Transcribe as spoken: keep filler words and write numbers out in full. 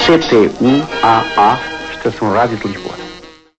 C T um A A, Estação Rádio de Lisboa.